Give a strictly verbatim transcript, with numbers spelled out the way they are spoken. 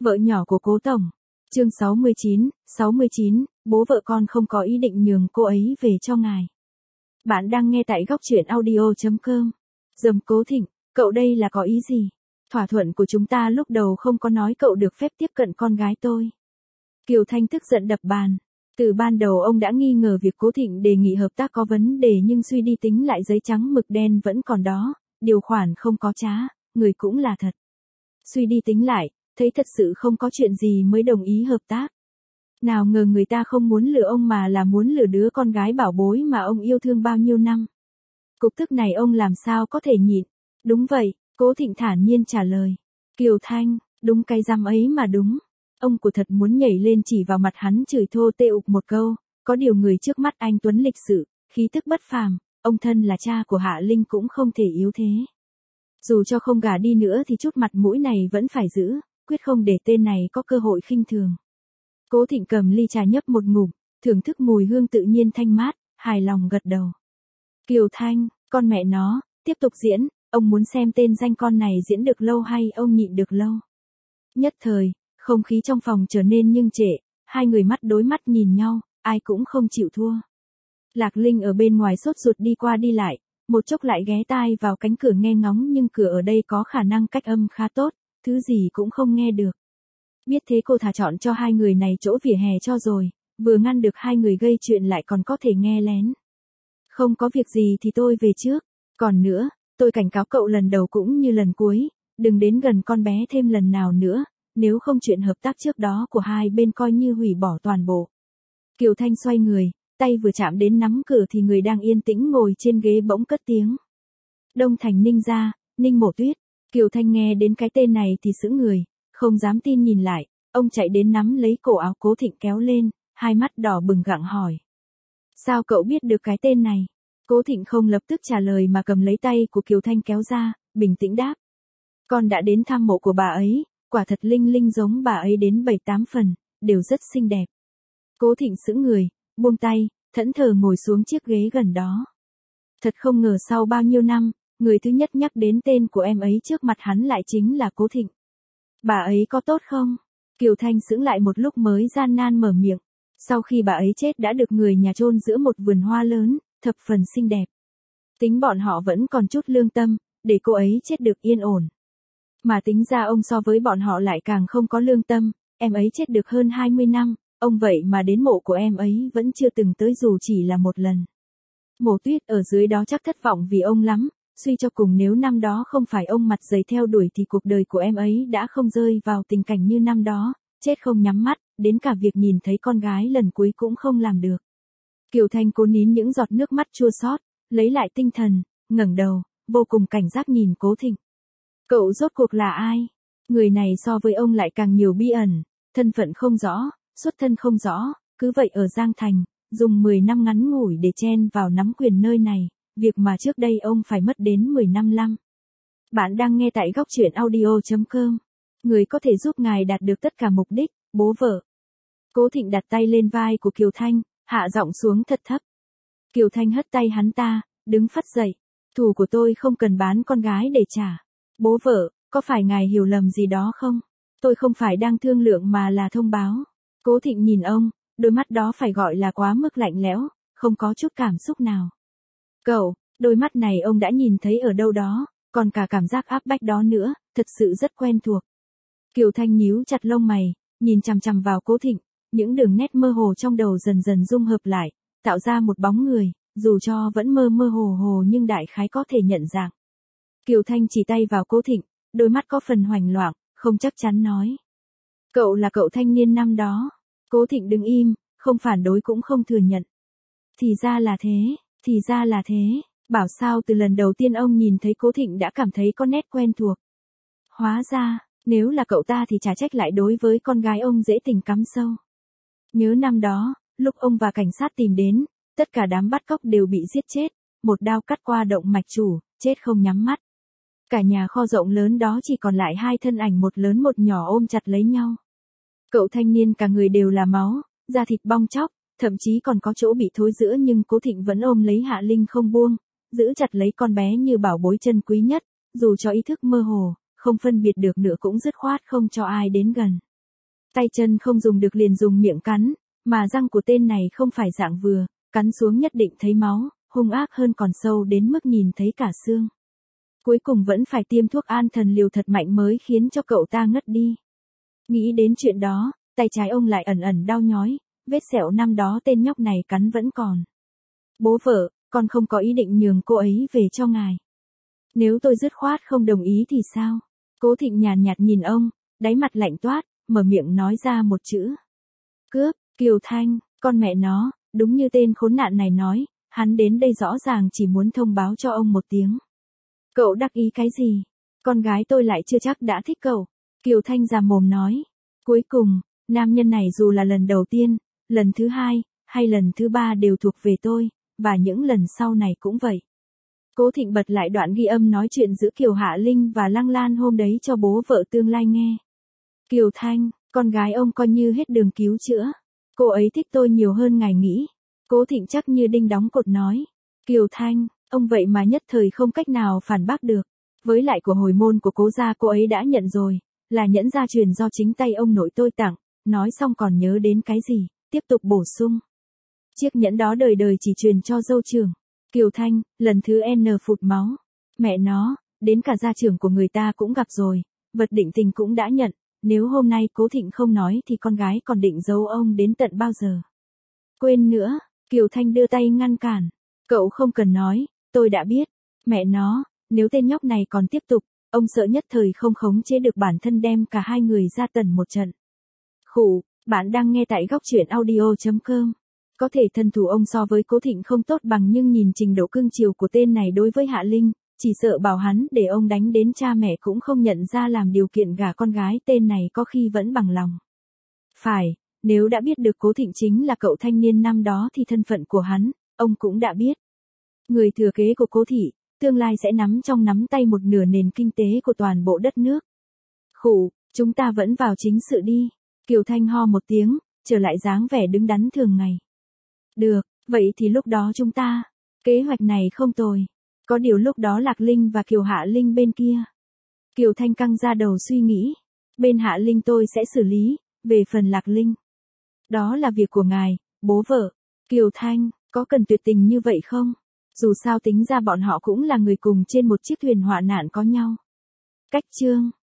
Vợ nhỏ của Cố Tổng. Chương sáu mươi chín, sáu mươi chín, bố vợ con không có ý định nhường cô ấy về cho ngài. Bạn đang nghe tại góc truyện audio chấm com. Dầm Cố Thịnh, cậu đây là có ý gì? Thỏa thuận của chúng ta lúc đầu không có nói cậu được phép tiếp cận con gái tôi. Kiều Thanh tức giận đập bàn. Từ ban đầu ông đã nghi ngờ việc Cố Thịnh đề nghị hợp tác có vấn đề, nhưng suy đi tính lại giấy trắng mực đen vẫn còn đó, điều khoản không có trá, người cũng là thật. Suy đi tính lại, thấy thật sự không có chuyện gì mới đồng ý hợp tác. Nào ngờ người ta không muốn lừa ông mà là muốn lừa đứa con gái bảo bối mà ông yêu thương bao nhiêu năm. Cục tức này ông làm sao có thể nhịn. Đúng vậy, Cố Thịnh thản nhiên trả lời. Kiều Thanh, đúng cái răm ấy mà đúng. Ông của thật muốn nhảy lên chỉ vào mặt hắn chửi thô tê ục một câu, có điều người trước mắt anh tuấn lịch sự, khí tức bất phàm, ông thân là cha của Hạ Linh cũng không thể yếu thế. Dù cho không gả đi nữa thì chút mặt mũi này vẫn phải giữ, quyết không để tên này có cơ hội khinh thường. Cố Thịnh cầm ly trà nhấp một ngụm, thưởng thức mùi hương tự nhiên thanh mát, hài lòng gật đầu. Kiều Thanh, con mẹ nó, tiếp tục diễn, ông muốn xem tên danh con này diễn được lâu hay ông nhịn được lâu. Nhất thời, không khí trong phòng trở nên nhưng trệ, hai người mắt đối mắt nhìn nhau, ai cũng không chịu thua. Lạc Linh ở bên ngoài sốt ruột đi qua đi lại, một chốc lại ghé tai vào cánh cửa nghe ngóng, nhưng cửa ở đây có khả năng cách âm khá tốt, thứ gì cũng không nghe được. Biết thế cô thà chọn cho hai người này chỗ vỉa hè cho rồi, vừa ngăn được hai người gây chuyện lại còn có thể nghe lén. Không có việc gì thì tôi về trước, còn nữa, tôi cảnh cáo cậu lần đầu cũng như lần cuối, đừng đến gần con bé thêm lần nào nữa, nếu không chuyện hợp tác trước đó của hai bên coi như hủy bỏ toàn bộ. Kiều Thanh xoay người, tay vừa chạm đến nắm cửa thì người đang yên tĩnh ngồi trên ghế bỗng cất tiếng. Đông Thành Ninh gia, Ninh Mộ Tuyết. Kiều Thanh nghe đến cái tên này thì sững người, không dám tin nhìn lại, ông chạy đến nắm lấy cổ áo Cố Thịnh kéo lên, hai mắt đỏ bừng gặng hỏi. Sao cậu biết được cái tên này? Cố Thịnh không lập tức trả lời mà cầm lấy tay của Kiều Thanh kéo ra, bình tĩnh đáp. Con đã đến thăm mộ của bà ấy, quả thật Linh Linh giống bà ấy đến bảy tám phần, đều rất xinh đẹp. Cố Thịnh sững người, buông tay, thẫn thờ ngồi xuống chiếc ghế gần đó. Thật không ngờ sau bao nhiêu năm, người thứ nhất nhắc đến tên của em ấy trước mặt hắn lại chính là Cố Thịnh. Bà ấy có tốt không? Kiều Thanh sững lại một lúc mới gian nan mở miệng. Sau khi bà ấy chết đã được người nhà chôn giữa một vườn hoa lớn, thập phần xinh đẹp. Tính bọn họ vẫn còn chút lương tâm, để cô ấy chết được yên ổn. Mà tính ra ông so với bọn họ lại càng không có lương tâm, em ấy chết được hơn hai mươi năm, ông vậy mà đến mộ của em ấy vẫn chưa từng tới dù chỉ là một lần. Mộ Tuyết ở dưới đó chắc thất vọng vì ông lắm, suy cho cùng nếu năm đó không phải ông mặt dày theo đuổi thì cuộc đời của em ấy đã không rơi vào tình cảnh như năm đó, chết không nhắm mắt, đến cả việc nhìn thấy con gái lần cuối cũng không làm được. Kiều Thanh cố nín những giọt nước mắt chua xót, lấy lại tinh thần, ngẩng đầu, vô cùng cảnh giác nhìn Cố Thịnh. Cậu rốt cuộc là ai? Người này so với ông lại càng nhiều bí ẩn, thân phận không rõ, xuất thân không rõ, cứ vậy ở Giang Thành, dùng mười năm ngắn ngủi để chen vào nắm quyền nơi này, việc mà trước đây ông phải mất đến mười năm lăm. Bạn đang nghe tại góc truyện audio chấm com. Người có thể giúp ngài đạt được tất cả mục đích, bố vợ. Cố Thịnh đặt tay lên vai của Kiều Thanh, hạ giọng xuống thật thấp. Kiều Thanh hất tay hắn ta, đứng phắt dậy. Thù của tôi không cần bán con gái để trả. Bố vợ, có phải ngài hiểu lầm gì đó không? Tôi không phải đang thương lượng mà là thông báo. Cố Thịnh nhìn ông, đôi mắt đó phải gọi là quá mức lạnh lẽo, không có chút cảm xúc nào. Cậu, đôi mắt này ông đã nhìn thấy ở đâu đó, còn cả cảm giác áp bách đó nữa, thật sự rất quen thuộc. Kiều Thanh nhíu chặt lông mày, nhìn chằm chằm vào Cố Thịnh, những đường nét mơ hồ trong đầu dần dần dung hợp lại, tạo ra một bóng người, dù cho vẫn mơ mơ hồ hồ nhưng đại khái có thể nhận dạng. Kiều Thanh chỉ tay vào Cố Thịnh, đôi mắt có phần hoành loạn, không chắc chắn nói. Cậu là cậu thanh niên năm đó. Cố Thịnh đứng im, không phản đối cũng không thừa nhận. Thì ra là thế, thì ra là thế, bảo sao từ lần đầu tiên ông nhìn thấy Cố Thịnh đã cảm thấy có nét quen thuộc. Hóa ra, nếu là cậu ta thì chả trách lại đối với con gái ông dễ tình cắm sâu. Nhớ năm đó, lúc ông và cảnh sát tìm đến, tất cả đám bắt cóc đều bị giết chết, một đao cắt qua động mạch chủ, chết không nhắm mắt. Cả nhà kho rộng lớn đó chỉ còn lại hai thân ảnh một lớn một nhỏ ôm chặt lấy nhau. Cậu thanh niên cả người đều là máu, da thịt bong tróc, thậm chí còn có chỗ bị thối rữa, nhưng Cố Thịnh vẫn ôm lấy Hạ Linh không buông, giữ chặt lấy con bé như bảo bối chân quý nhất, dù cho ý thức mơ hồ, không phân biệt được nữa cũng dứt khoát không cho ai đến gần. Tay chân không dùng được liền dùng miệng cắn, mà răng của tên này không phải dạng vừa, cắn xuống nhất định thấy máu, hung ác hơn còn sâu đến mức nhìn thấy cả xương. Cuối cùng vẫn phải tiêm thuốc an thần liều thật mạnh mới khiến cho cậu ta ngất đi. Nghĩ đến chuyện đó, tay trái ông lại ẩn ẩn đau nhói, vết sẹo năm đó tên nhóc này cắn vẫn còn. Bố vợ, con không có ý định nhường cô ấy về cho ngài. Nếu tôi dứt khoát không đồng ý thì sao? Cố Thịnh nhàn nhạt nhìn ông, đáy mặt lạnh toát, mở miệng nói ra một chữ. Cướp. Kiều Thanh, con mẹ nó, đúng như tên khốn nạn này nói, hắn đến đây rõ ràng chỉ muốn thông báo cho ông một tiếng. Cậu đắc ý cái gì? Con gái tôi lại chưa chắc đã thích cậu. Kiều Thanh già mồm nói. Cuối cùng, nam nhân này dù là lần đầu tiên, lần thứ hai, hay lần thứ ba đều thuộc về tôi, và những lần sau này cũng vậy. Cố Thịnh bật lại đoạn ghi âm nói chuyện giữa Kiều Hạ Linh và Lăng Lan hôm đấy cho bố vợ tương lai nghe. Kiều Thanh, con gái ông coi như hết đường cứu chữa. Cô ấy thích tôi nhiều hơn ngài nghĩ. Cố Thịnh chắc như đinh đóng cột nói. Kiều Thanh, ông vậy mà nhất thời không cách nào phản bác được. Với lại của hồi môn của cố gia cô ấy đã nhận rồi, là nhẫn gia truyền do chính tay ông nội tôi tặng. Nói xong còn nhớ đến cái gì, tiếp tục bổ sung. Chiếc nhẫn đó đời đời chỉ truyền cho dâu trưởng. Kiều Thanh, lần thứ N phụt máu. Mẹ nó, đến cả gia trưởng của người ta cũng gặp rồi, vật định tình cũng đã nhận. Nếu hôm nay Cố Thịnh không nói thì con gái còn định giấu ông đến tận bao giờ? Quên nữa, Kiều Thanh đưa tay ngăn cản. Cậu không cần nói, tôi đã biết. Mẹ nó, nếu tên nhóc này còn tiếp tục, ông sợ nhất thời không khống chế được bản thân đem cả hai người ra tần một trận. Khủ, bạn đang nghe tại góc truyện audio chấm com. Có thể thân thủ ông so với Cố Thịnh không tốt bằng nhưng nhìn trình độ cưng chiều của tên này đối với Hạ Linh, chỉ sợ bảo hắn để ông đánh đến cha mẹ cũng không nhận ra làm điều kiện gả con gái tên này có khi vẫn bằng lòng. Phải, nếu đã biết được Cố Thịnh chính là cậu thanh niên năm đó thì thân phận của hắn, ông cũng đã biết. Người thừa kế của Cố Thị, tương lai sẽ nắm trong nắm tay một nửa nền kinh tế của toàn bộ đất nước. Khủ, chúng ta vẫn vào chính sự đi. Kiều Thanh ho một tiếng, trở lại dáng vẻ đứng đắn thường ngày. Được, vậy thì lúc đó chúng ta, kế hoạch này không tồi. Có điều lúc đó Lạc Linh và Kiều Hạ Linh bên kia. Kiều Thanh căng ra đầu suy nghĩ. Bên Hạ Linh tôi sẽ xử lý, về phần Lạc Linh. Đó là việc của ngài, bố vợ. Kiều Thanh, có cần tuyệt tình như vậy không? Dù sao tính ra bọn họ cũng là người cùng trên một chiếc thuyền họa nạn có nhau. Cách chương.